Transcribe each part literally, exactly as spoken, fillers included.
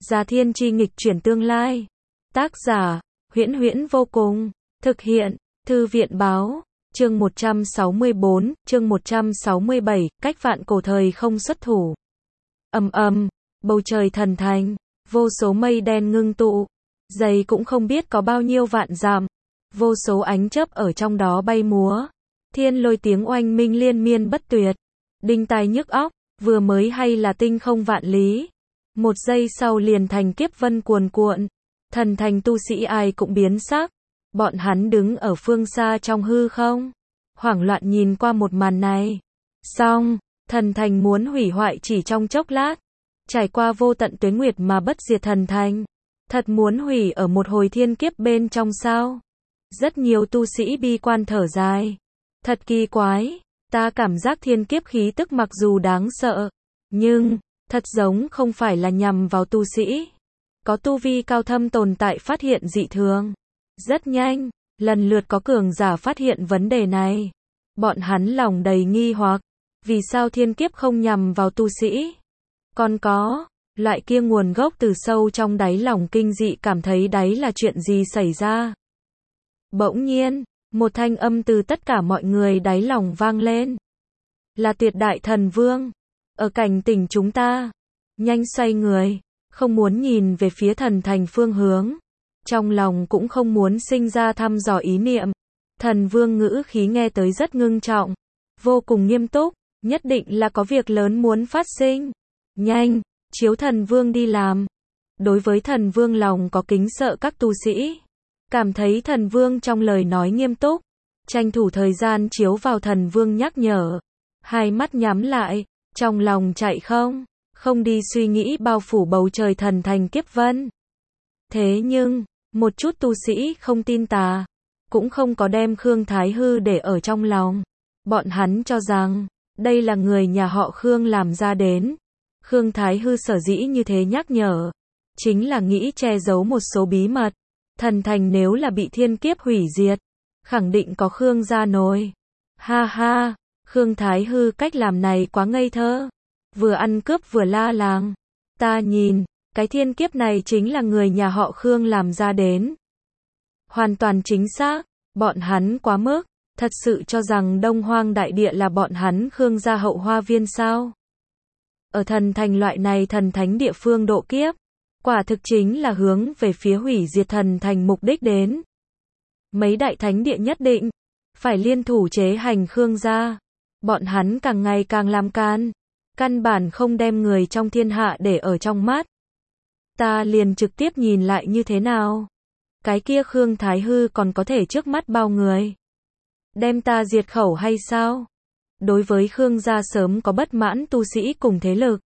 Già thiên chi nghịch chuyển tương lai. Tác giả, Huyễn Huyễn vô cùng. Thực hiện, Thư viện báo. Chương một trăm sáu mươi bốn, chương một trăm sáu mươi bảy, cách vạn cổ thời không xuất thủ. Ầm ầm, bầu trời thần thành, vô số mây đen ngưng tụ, dày cũng không biết có bao nhiêu vạn dặm, vô số ánh chớp ở trong đó bay múa, thiên lôi tiếng oanh minh liên miên bất tuyệt, đinh tai nhức óc, vừa mới hay là tinh không vạn lý, một giây sau liền thành kiếp vân cuồn cuộn, thần thành tu sĩ ai cũng biến sắc, bọn hắn đứng ở phương xa trong hư không, hoảng loạn nhìn qua một màn này. Xong, thần thành muốn hủy hoại chỉ trong chốc lát, trải qua vô tận tuế nguyệt mà bất diệt thần thành, thật muốn hủy ở một hồi thiên kiếp bên trong sao? Rất nhiều tu sĩ bi quan thở dài. Thật kỳ quái, ta cảm giác thiên kiếp khí tức mặc dù đáng sợ, nhưng, thật giống không phải là nhằm vào tu sĩ. Có tu vi cao thâm tồn tại phát hiện dị thường. Rất nhanh, lần lượt có cường giả phát hiện vấn đề này. Bọn hắn lòng đầy nghi hoặc, vì sao thiên kiếp không nhằm vào tu sĩ? Còn có, loại kia nguồn gốc từ sâu trong đáy lòng kinh dị cảm thấy đáy là chuyện gì xảy ra. Bỗng nhiên, một thanh âm từ tất cả mọi người đáy lòng vang lên. Là Tuyệt Đại Thần Vương, ở cảnh tỉnh chúng ta. Nhanh xoay người, không muốn nhìn về phía thần thành phương hướng. Trong lòng cũng không muốn sinh ra thăm dò ý niệm. Thần Vương ngữ khí nghe tới rất ngưng trọng, vô cùng nghiêm túc, nhất định là có việc lớn muốn phát sinh. Nhanh, chiếu Thần Vương đi làm. Đối với Thần Vương lòng có kính sợ các tu sĩ, cảm thấy Thần Vương trong lời nói nghiêm túc, tranh thủ thời gian chiếu vào Thần Vương nhắc nhở. Hai mắt nhắm lại, trong lòng chạy không, không đi suy nghĩ bao phủ bầu trời thần thành kiếp vân. Thế nhưng, một chút tu sĩ không tin tà, cũng không có đem Khương Thái Hư để ở trong lòng. Bọn hắn cho rằng, đây là người nhà họ Khương làm ra đến. Khương Thái Hư sở dĩ như thế nhắc nhở, chính là nghĩ che giấu một số bí mật. Thần thành nếu là bị thiên kiếp hủy diệt, khẳng định có Khương gia nổi. Ha ha, Khương Thái Hư cách làm này quá ngây thơ. Vừa ăn cướp vừa la làng. Ta nhìn, cái thiên kiếp này chính là người nhà họ Khương làm ra đến. Hoàn toàn chính xác, bọn hắn quá mức, thật sự cho rằng Đông Hoang đại địa là bọn hắn Khương gia hậu hoa viên sao? Ở thần thành loại này thần thánh địa phương độ kiếp, quả thực chính là hướng về phía hủy diệt thần thành mục đích đến. Mấy đại thánh địa nhất định phải liên thủ chế hành Khương gia. Bọn hắn càng ngày càng làm can, căn bản không đem người trong thiên hạ để ở trong mắt. Ta liền trực tiếp nhìn lại như thế nào? Cái kia Khương Thái Hư còn có thể trước mắt bao người đem ta diệt khẩu hay sao? Đối với Khương gia sớm có bất mãn tu sĩ cùng thế lực,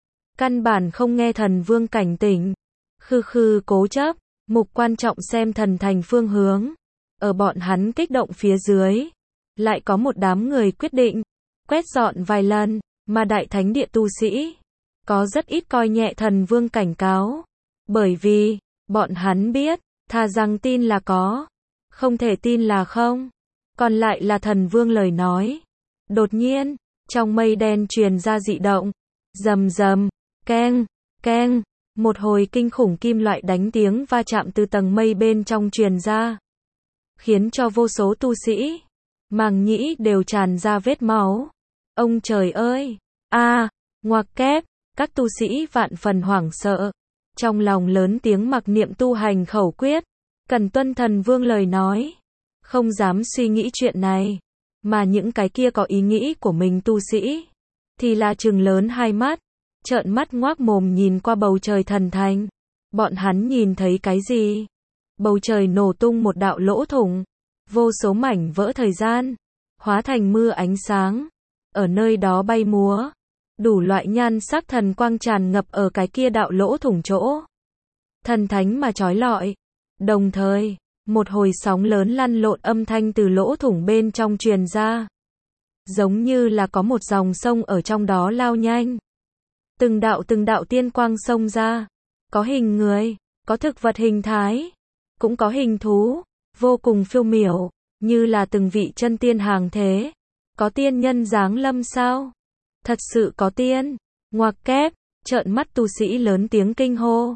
căn bản không nghe Thần Vương cảnh tỉnh, khư khư cố chấp, mục quan trọng xem thần thành phương hướng. Ở bọn hắn kích động phía dưới, lại có một đám người quyết định quét dọn vài lần, mà đại thánh địa tu sĩ có rất ít coi nhẹ Thần Vương cảnh cáo, bởi vì bọn hắn biết, thà rằng tin là có, không thể tin là không. Còn lại là Thần Vương lời nói. Đột nhiên, trong mây đen truyền ra dị động, rầm rầm, keng, keng, một hồi kinh khủng kim loại đánh tiếng va chạm từ tầng mây bên trong truyền ra, khiến cho vô số tu sĩ màng nhĩ đều tràn ra vết máu. Ông trời ơi, a, à, ngoặc kép, các tu sĩ vạn phần hoảng sợ, trong lòng lớn tiếng mặc niệm tu hành khẩu quyết, cần tuân Thần Vương lời nói, không dám suy nghĩ chuyện này, mà những cái kia có ý nghĩ của mình tu sĩ, thì là trừng lớn hai mắt, trợn mắt ngoác mồm nhìn qua bầu trời thần thành. Bọn hắn nhìn thấy cái gì? Bầu trời nổ tung một đạo lỗ thủng, vô số mảnh vỡ thời gian, hóa thành mưa ánh sáng, ở nơi đó bay múa, đủ loại nhan sắc thần quang tràn ngập ở cái kia đạo lỗ thủng chỗ. Thần thánh mà chói lọi. Đồng thời, một hồi sóng lớn lăn lộn âm thanh từ lỗ thủng bên trong truyền ra. Giống như là có một dòng sông ở trong đó lao nhanh. Từng đạo từng đạo tiên quang xông ra. Có hình người, có thực vật hình thái, cũng có hình thú, vô cùng phiêu miểu, như là từng vị chân tiên hàng thế. Có tiên nhân giáng lâm sao? Thật sự có tiên. Ngoặc kép, trợn mắt tu sĩ lớn tiếng kinh hô.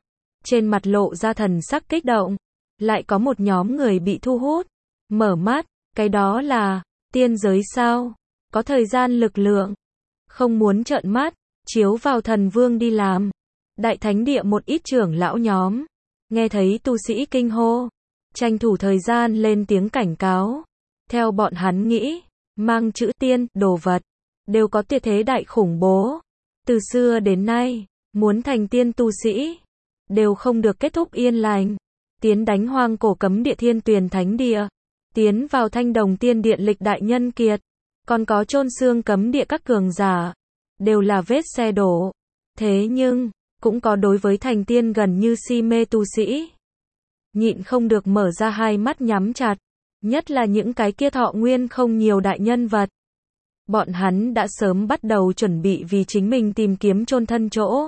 trên mặt lộ ra thần sắc kích động. Lại có một nhóm người bị thu hút. Mở mắt, cái đó là tiên giới sao? Có thời gian lực lượng. Không muốn trợn mắt, chiếu vào thần vương đi làm. Đại thánh địa một ít trưởng lão nhóm. Nghe thấy tu sĩ kinh hô. Tranh thủ thời gian lên tiếng cảnh cáo. Theo bọn hắn nghĩ, mang chữ tiên, đồ vật, đều có tuyệt thế đại khủng bố. Từ xưa đến nay, muốn thành tiên tu sĩ, đều không được kết thúc yên lành. Tiến đánh hoang cổ cấm địa thiên tuyền thánh địa. Tiến vào thanh đồng tiên điện lịch đại nhân kiệt. Còn có chôn xương cấm địa các cường giả. Đều là vết xe đổ. Thế nhưng, cũng có đối với thành tiên gần như si mê tu sĩ. Nhịn không được mở ra hai mắt nhắm chặt. Nhất là những cái kia thọ nguyên không nhiều đại nhân vật. Bọn hắn đã sớm bắt đầu chuẩn bị vì chính mình tìm kiếm chôn thân chỗ.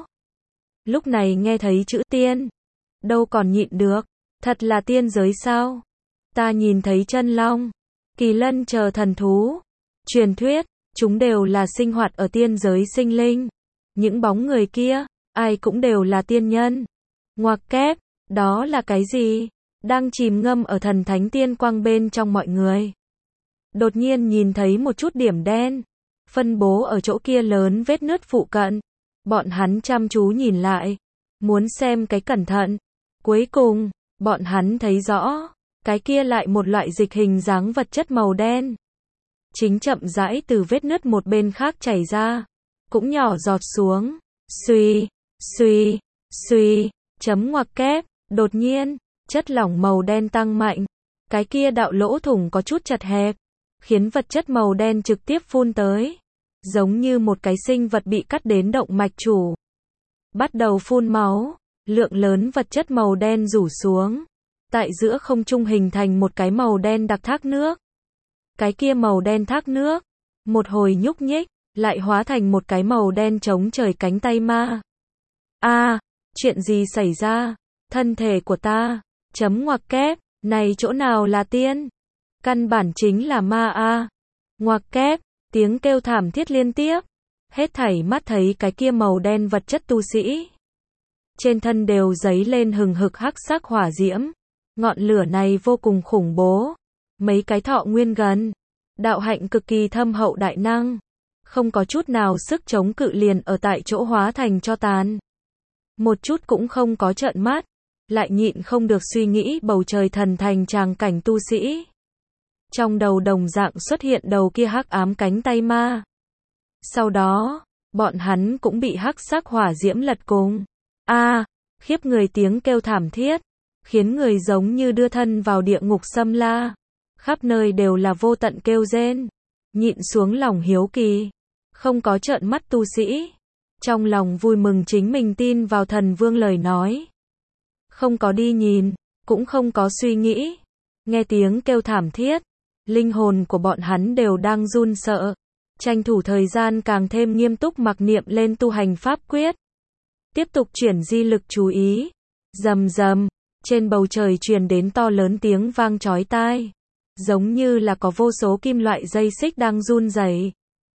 Lúc này nghe thấy chữ tiên. Đâu còn nhịn được. Thật là tiên giới sao? Ta nhìn thấy chân long, kỳ lân chờ thần thú. Truyền thuyết, chúng đều là sinh hoạt ở tiên giới sinh linh. Những bóng người kia, ai cũng đều là tiên nhân. Ngoặc kép, đó là cái gì? Đang chìm ngâm ở thần thánh tiên quang bên trong mọi người. Đột nhiên nhìn thấy một chút điểm đen. Phân bố ở chỗ kia lớn vết nứt phụ cận. Bọn hắn chăm chú nhìn lại. Muốn xem cái cẩn thận. Cuối cùng, bọn hắn thấy rõ. Cái kia lại một loại dịch hình dáng vật chất màu đen. Chính chậm rãi từ vết nứt một bên khác chảy ra. Cũng nhỏ giọt xuống. Xuy, xuy, xuy, chấm ngoặc kép. Đột nhiên, chất lỏng màu đen tăng mạnh. Cái kia đạo lỗ thủng có chút chật hẹp. Khiến vật chất màu đen trực tiếp phun tới. Giống như một cái sinh vật bị cắt đến động mạch chủ. Bắt đầu phun máu. Lượng lớn vật chất màu đen rủ xuống. Tại giữa không trung hình thành một cái màu đen đặc thác nước. Cái kia màu đen thác nước. Một hồi nhúc nhích. Lại hóa thành một cái màu đen chống trời cánh tay ma. A, à, chuyện gì xảy ra? Thân thể của ta. Chấm ngoặc kép. Này chỗ nào là tiên? Căn bản chính là ma a. À. Ngoặc kép. Tiếng kêu thảm thiết liên tiếp. Hết thảy mắt thấy cái kia màu đen vật chất tu sĩ. Trên thân đều giấy lên hừng hực hắc sắc hỏa diễm. Ngọn lửa này vô cùng khủng bố. Mấy cái thọ nguyên gần. Đạo hạnh cực kỳ thâm hậu đại năng. Không có chút nào sức chống cự liền ở tại chỗ hóa thành cho tàn. Một chút cũng không có trợn mắt. Lại nhịn không được suy nghĩ bầu trời thần thành tràng cảnh tu sĩ. Trong đầu đồng dạng xuất hiện đầu kia hắc ám cánh tay ma. Sau đó, bọn hắn cũng bị hắc sắc hỏa diễm lật cùng. A, à, khiếp người tiếng kêu thảm thiết. Khiến người giống như đưa thân vào địa ngục xâm la. Khắp nơi đều là vô tận kêu rên. Nhịn xuống lòng hiếu kỳ. Không có trợn mắt tu sĩ. Trong lòng vui mừng chính mình tin vào thần vương lời nói. Không có đi nhìn. Cũng không có suy nghĩ. Nghe tiếng kêu thảm thiết. Linh hồn của bọn hắn đều đang run sợ. Tranh thủ thời gian càng thêm nghiêm túc mặc niệm lên tu hành pháp quyết. Tiếp tục chuyển di lực chú ý. Rầm rầm. Trên bầu trời truyền đến to lớn tiếng vang chói tai. Giống như là có vô số kim loại dây xích đang run rẩy.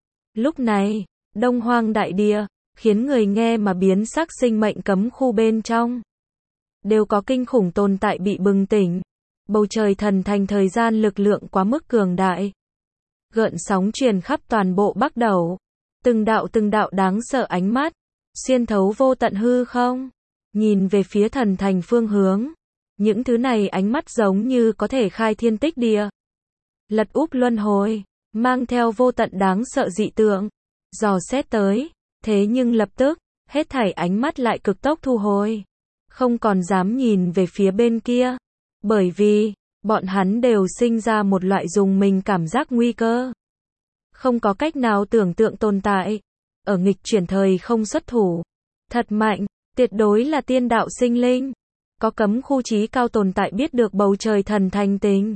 Lúc này, Đông Hoang đại địa, khiến người nghe mà biến sắc sinh mệnh cấm khu bên trong. Đều có kinh khủng tồn tại bị bừng tỉnh. Bầu trời thần thành thời gian lực lượng quá mức cường đại. Gợn sóng truyền khắp toàn bộ Bắc Đẩu. Từng đạo từng đạo đáng sợ ánh mắt. Xuyên thấu vô tận hư không. Nhìn về phía thần thành phương hướng. Những thứ này ánh mắt giống như có thể khai thiên tích địa. Lật úp luân hồi. Mang theo vô tận đáng sợ dị tượng. Dò xét tới. Thế nhưng lập tức, hết thảy ánh mắt lại cực tốc thu hồi. Không còn dám nhìn về phía bên kia. Bởi vì, bọn hắn đều sinh ra một loại dùng mình cảm giác nguy cơ. Không có cách nào tưởng tượng tồn tại. Ở nghịch chuyển thời không xuất thủ. Thật mạnh, tuyệt đối là tiên đạo sinh linh. Có cấm khu chí cao tồn tại biết được bầu trời thần thành tình.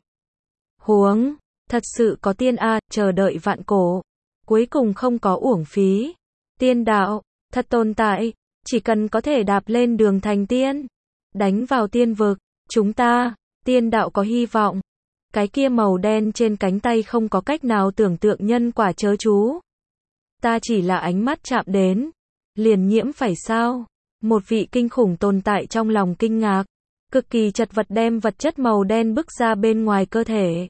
Huống, thật sự có tiên a, chờ đợi vạn cổ. Cuối cùng không có uổng phí. Tiên đạo, thật tồn tại. Chỉ cần có thể đạp lên đường thành tiên. Đánh vào tiên vực. Chúng ta, tiên đạo có hy vọng. Cái kia màu đen trên cánh tay không có cách nào tưởng tượng nhân quả chớ chú. Ta chỉ là ánh mắt chạm đến. Liền nhiễm phải sao? Một vị kinh khủng tồn tại trong lòng kinh ngạc, cực kỳ chật vật đem vật chất màu đen bức ra bên ngoài cơ thể.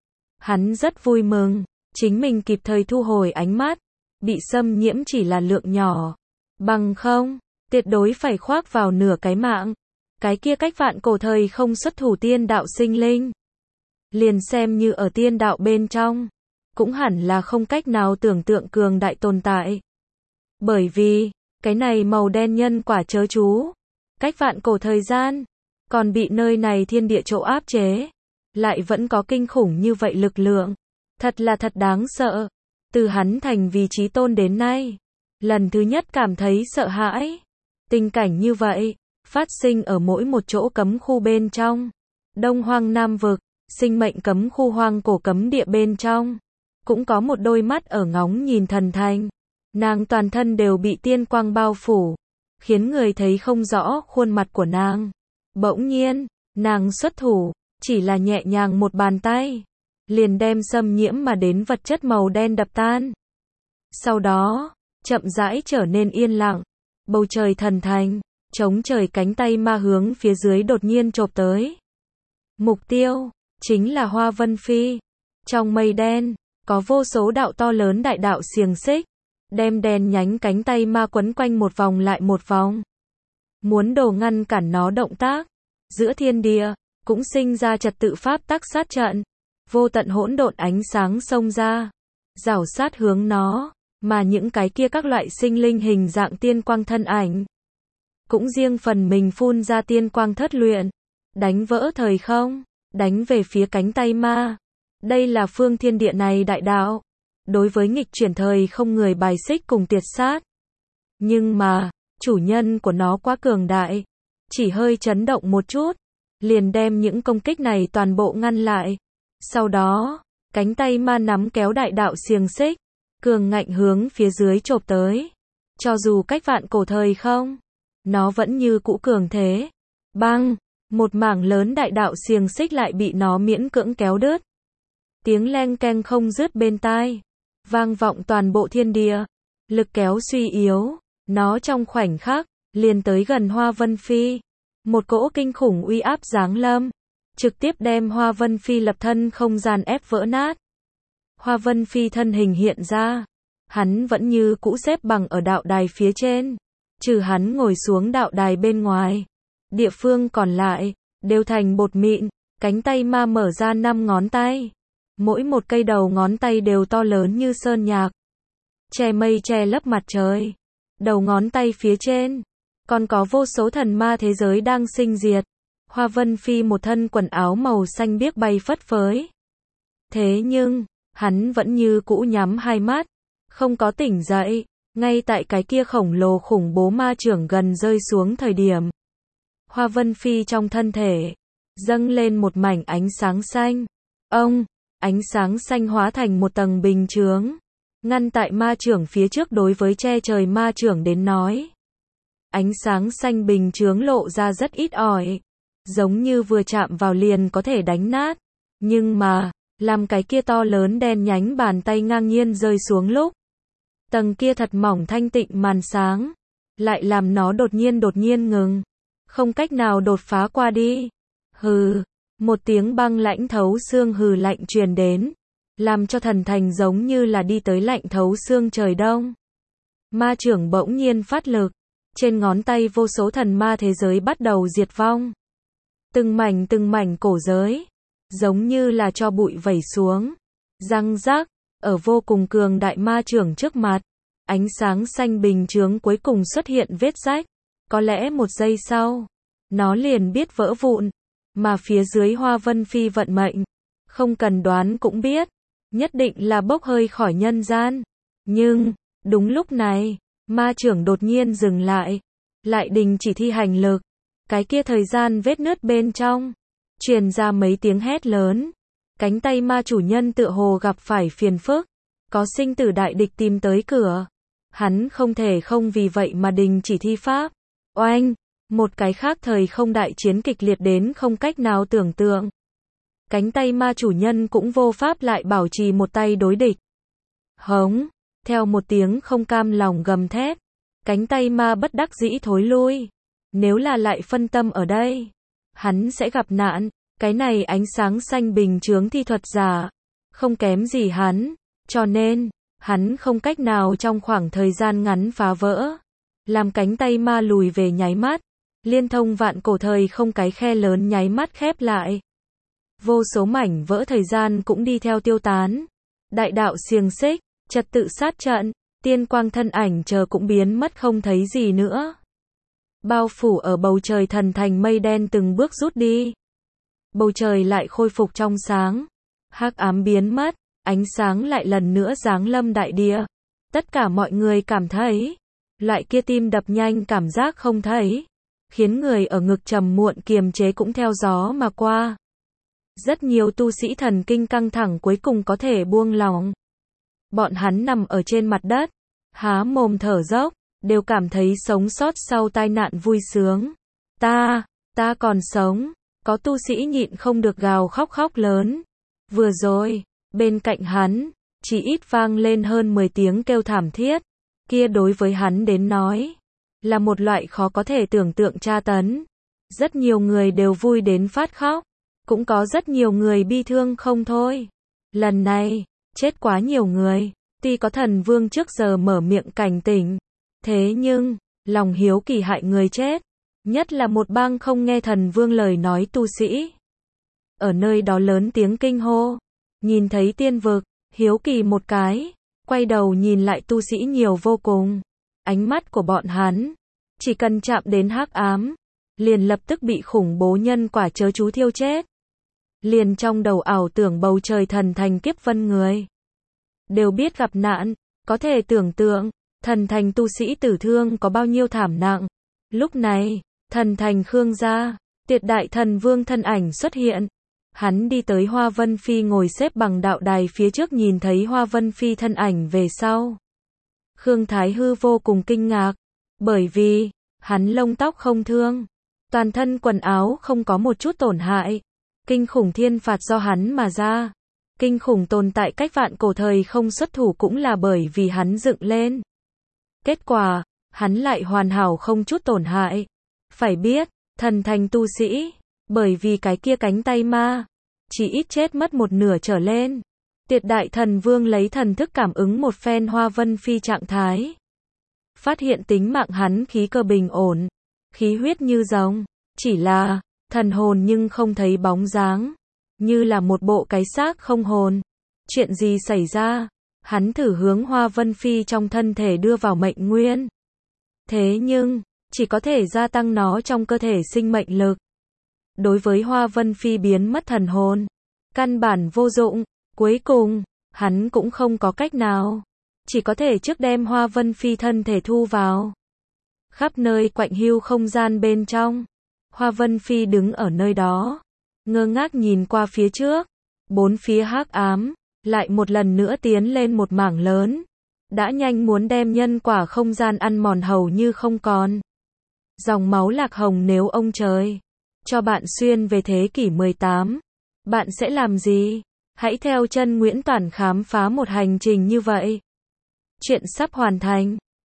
Hắn rất vui mừng, chính mình kịp thời thu hồi ánh mắt, bị xâm nhiễm chỉ là lượng nhỏ. Bằng không, tuyệt đối phải khoác vào nửa cái mạng. Cái kia cách vạn cổ thời không xuất thủ tiên đạo sinh linh. Liền xem như ở tiên đạo bên trong, cũng hẳn là không cách nào tưởng tượng cường đại tồn tại. Bởi vì, cái này màu đen nhân quả chớ chú, cách vạn cổ thời gian, còn bị nơi này thiên địa chỗ áp chế, lại vẫn có kinh khủng như vậy lực lượng. Thật là thật đáng sợ. Từ hắn thành vì chí tôn đến nay, lần thứ nhất cảm thấy sợ hãi. Tình cảnh như vậy, phát sinh ở mỗi một chỗ cấm khu bên trong. Đông Hoang Nam Vực, sinh mệnh cấm khu hoang cổ cấm địa bên trong. Cũng có một đôi mắt ở ngóng nhìn thần thành. Nàng toàn thân đều bị tiên quang bao phủ, khiến người thấy không rõ khuôn mặt của nàng. Bỗng nhiên, nàng xuất thủ, chỉ là nhẹ nhàng một bàn tay, liền đem xâm nhiễm mà đến vật chất màu đen đập tan. Sau đó, chậm rãi trở nên yên lặng. Bầu trời thần thành, chống trời cánh tay ma hướng phía dưới đột nhiên chộp tới. Mục tiêu, chính là Hoa Vân Phi. Trong mây đen, có vô số đạo to lớn đại đạo xiềng xích, đem đèn nhánh cánh tay ma quấn quanh một vòng lại một vòng. Muốn đồ ngăn cản nó động tác. Giữa thiên địa, cũng sinh ra trật tự pháp tắc sát trận. Vô tận hỗn độn ánh sáng xông ra, rảo sát hướng nó, mà những cái kia các loại sinh linh hình dạng tiên quang thân ảnh, cũng riêng phần mình phun ra tiên quang thất luyện, đánh vỡ thời không, đánh về phía cánh tay ma. Đây là phương thiên địa này đại đạo, đối với nghịch chuyển thời không người bài xích cùng tiệt sát. Nhưng mà, chủ nhân của nó quá cường đại, chỉ hơi chấn động một chút, liền đem những công kích này toàn bộ ngăn lại. Sau đó, cánh tay ma nắm kéo đại đạo xiềng xích, cường ngạnh hướng phía dưới chộp tới. Cho dù cách vạn cổ thời không, nó vẫn như cũ cường thế. Bang, một mảng lớn đại đạo xiềng xích lại bị nó miễn cưỡng kéo đứt. Tiếng leng keng không dứt bên tai, vang vọng toàn bộ thiên địa. Lực kéo suy yếu, nó trong khoảnh khắc liền tới gần Hoa Vân Phi. Một cỗ kinh khủng uy áp giáng lâm, trực tiếp đem Hoa Vân Phi lập thân không gian ép vỡ nát. Hoa Vân Phi thân hình hiện ra, hắn vẫn như cũ xếp bằng ở đạo đài phía trên, trừ hắn ngồi xuống đạo đài bên ngoài, địa phương còn lại đều thành bột mịn. Cánh tay ma mở ra năm ngón tay, mỗi một cây đầu ngón tay đều to lớn như sơn nhạc, che mây che lấp mặt trời. Đầu ngón tay phía trên còn có vô số thần ma thế giới đang sinh diệt. Hoa Vân Phi một thân quần áo màu xanh biếc bay phất phới. Thế nhưng, hắn vẫn như cũ nhắm hai mắt, không có tỉnh dậy. Ngay tại cái kia khổng lồ khủng bố ma chưởng gần rơi xuống thời điểm, Hoa Vân Phi trong thân thể dâng lên một mảnh ánh sáng xanh. Ông, ánh sáng xanh hóa thành một tầng bình chướng, ngăn tại ma chưởng phía trước. Đối với che trời ma chưởng đến nói, ánh sáng xanh bình chướng lộ ra rất ít ỏi, giống như vừa chạm vào liền có thể đánh nát. Nhưng mà, làm cái kia to lớn đen nhánh bàn tay ngang nhiên rơi xuống lúc, tầng kia thật mỏng thanh tịnh màn sáng, lại làm nó đột nhiên đột nhiên ngừng, không cách nào đột phá qua đi. Hừ, một tiếng băng lãnh thấu xương hừ lạnh truyền đến, làm cho thần thành giống như là đi tới lạnh thấu xương trời đông. Ma chưởng bỗng nhiên phát lực, trên ngón tay vô số thần ma thế giới bắt đầu diệt vong. Từng mảnh từng mảnh cổ giới, giống như là cho bụi vẩy xuống. Răng rác, ở vô cùng cường đại ma chưởng trước mặt, ánh sáng xanh bình chướng cuối cùng xuất hiện vết rách. Có lẽ một giây sau, nó liền biết vỡ vụn. Mà phía dưới Hoa Vân Phi vận mệnh, không cần đoán cũng biết, nhất định là bốc hơi khỏi nhân gian. Nhưng, đúng lúc này, ma chưởng đột nhiên dừng lại, lại đình chỉ thi hành lực. Cái kia thời gian vết nứt bên trong, truyền ra mấy tiếng hét lớn. Cánh tay ma chủ nhân tựa hồ gặp phải phiền phức, có sinh tử đại địch tìm tới cửa. Hắn không thể không vì vậy mà đình chỉ thi pháp. Oanh, một cái khác thời không đại chiến kịch liệt đến không cách nào tưởng tượng. Cánh tay ma chủ nhân cũng vô pháp lại bảo trì một tay đối địch. Hống, theo một tiếng không cam lòng gầm thét, Cánh tay ma bất đắc dĩ thối lui. Nếu là lại phân tâm ở đây, hắn sẽ gặp nạn. Cái này ánh sáng xanh bình chướng thi thuật giả, không kém gì hắn, cho nên, hắn không cách nào trong khoảng thời gian ngắn phá vỡ. Làm cánh tay ma lùi về nháy mắt, liên thông vạn cổ thời không cái khe lớn nháy mắt khép lại. Vô số mảnh vỡ thời gian cũng đi theo tiêu tán. Đại đạo xiềng xích, trật tự sát trận, tiên quang thân ảnh chờ cũng biến mất không thấy gì nữa. Bao phủ ở bầu trời thần thành mây đen từng bước rút đi. Bầu trời lại khôi phục trong sáng. Hắc ám biến mất, ánh sáng lại lần nữa giáng lâm đại địa. Tất cả mọi người cảm thấy, loại kia tim đập nhanh cảm giác không thấy, khiến người ở ngực trầm muộn kiềm chế cũng theo gió mà qua. Rất nhiều tu sĩ thần kinh căng thẳng cuối cùng có thể buông lỏng. Bọn hắn nằm ở trên mặt đất, há mồm thở dốc, đều cảm thấy sống sót sau tai nạn vui sướng. Ta, ta còn sống. Có tu sĩ nhịn không được gào khóc khóc lớn. Vừa rồi, bên cạnh hắn, chỉ ít vang lên hơn mười tiếng kêu thảm thiết. Kia đối với hắn đến nói, là một loại khó có thể tưởng tượng tra tấn. Rất nhiều người đều vui đến phát khóc. Cũng có rất nhiều người bi thương không thôi. Lần này, chết quá nhiều người. Tuy có thần vương trước giờ mở miệng cảnh tỉnh. Thế nhưng, lòng hiếu kỳ hại người chết. Nhất là một bang không nghe thần vương lời nói tu sĩ. Ở nơi đó lớn tiếng kinh hô. Nhìn thấy tiên vực, hiếu kỳ một cái. Quay đầu nhìn lại tu sĩ nhiều vô cùng. Ánh mắt của bọn hắn, chỉ cần chạm đến hắc ám, liền lập tức bị khủng bố nhân quả chớ chú thiêu chết. Liền trong đầu ảo tưởng bầu trời thần thành kiếp vân người. Đều biết gặp nạn, có thể tưởng tượng, thần thành tu sĩ tử thương có bao nhiêu thảm nặng. Lúc này, thần thành Khương gia, tuyệt đại thần vương thân ảnh xuất hiện. Hắn đi tới Hoa Vân Phi ngồi xếp bằng đạo đài phía trước nhìn thấy Hoa Vân Phi thân ảnh về sau. Khương Thái Hư vô cùng kinh ngạc, bởi vì, hắn lông tóc không thương, toàn thân quần áo không có một chút tổn hại. Kinh khủng thiên phạt do hắn mà ra. Kinh khủng tồn tại cách vạn cổ thời không xuất thủ cũng là bởi vì hắn dựng lên. Kết quả, hắn lại hoàn hảo không chút tổn hại. Phải biết, thần thành tu sĩ, bởi vì cái kia cánh tay ma, chỉ ít chết mất một nửa trở lên. Tuyệt đại thần vương lấy thần thức cảm ứng một phen Hoa Vân Phi trạng thái. Phát hiện tính mạng hắn khí cơ bình ổn, khí huyết như rồng, chỉ là thần hồn nhưng không thấy bóng dáng, như là một bộ cái xác không hồn. Chuyện gì xảy ra? Hắn thử hướng Hoa Vân Phi trong thân thể đưa vào mệnh nguyên. Thế nhưng, chỉ có thể gia tăng nó trong cơ thể sinh mệnh lực. Đối với Hoa Vân Phi biến mất thần hồn, căn bản vô dụng. Cuối cùng, hắn cũng không có cách nào, chỉ có thể trước đem Hoa Vân Phi thân thể thu vào. Khắp nơi quạnh hiu không gian bên trong, Hoa Vân Phi đứng ở nơi đó, ngơ ngác nhìn qua phía trước. Bốn phía hắc ám, lại một lần nữa tiến lên một mảng lớn, đã nhanh muốn đem nhân quả không gian ăn mòn hầu như không còn. Dòng máu lạc hồng, nếu ông trời cho bạn xuyên về thế kỷ mười tám, bạn sẽ làm gì? Hãy theo chân Nguyễn Toản khám phá một hành trình như vậy. Chuyện sắp hoàn thành.